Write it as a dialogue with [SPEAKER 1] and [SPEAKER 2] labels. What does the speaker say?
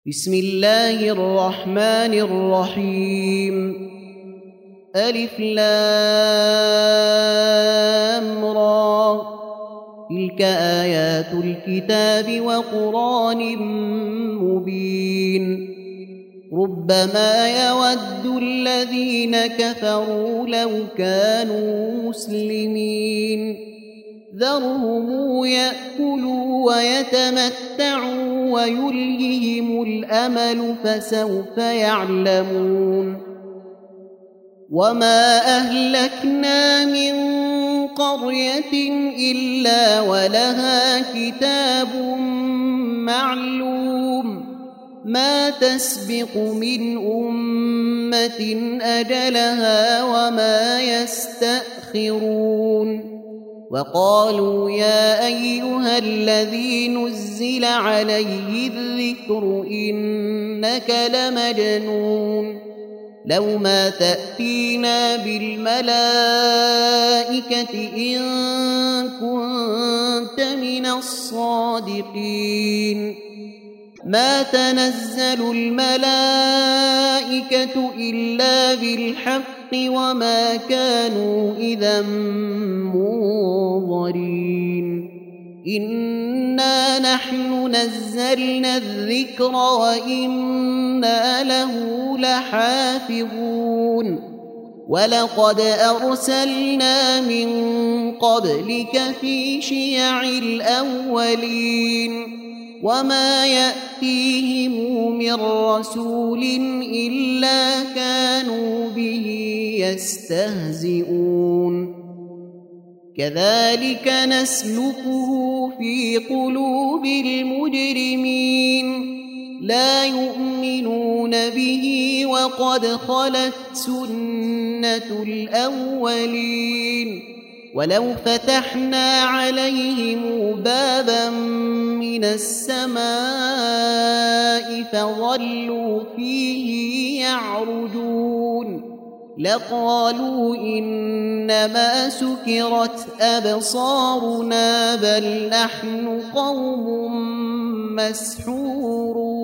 [SPEAKER 1] بسم الله الرحمن الرحيم ألف لام را تلك آيات الكتاب وقرآن مبين ربما يود الذين كفروا لو كانوا مسلمين ذرهم يأكلوا ويتمتعوا ويلههم الأمل فسوف يعلمون وما أهلكنا من قرية إلا ولها كتاب معلوم ما تسبق من أمة أجلها وما يستأخرون وقالوا يا أيها الذي نزل عليه الذكر إنك لمجنون لو ما تأتينا بالملائكة إن كنت من الصادقين ما تنزل الملائكة إلا بالحق وما كانوا إذا منظرين إنا نحن نزلنا الذكر وإنا له لحافظون ولقد أرسلنا من قبلك في شيع الأولين وما يأتيهم من رسول إلا كانوا به يستهزئون كذلك نسلكه في قلوب المجرمين لا يؤمنون به وقد خلت سنة الأولين ولو فتحنا عليهم بابا من السماء فظلوا فيه يعرجون لقالوا إنما سكرت أبصارنا بل نحن قوم مسحورون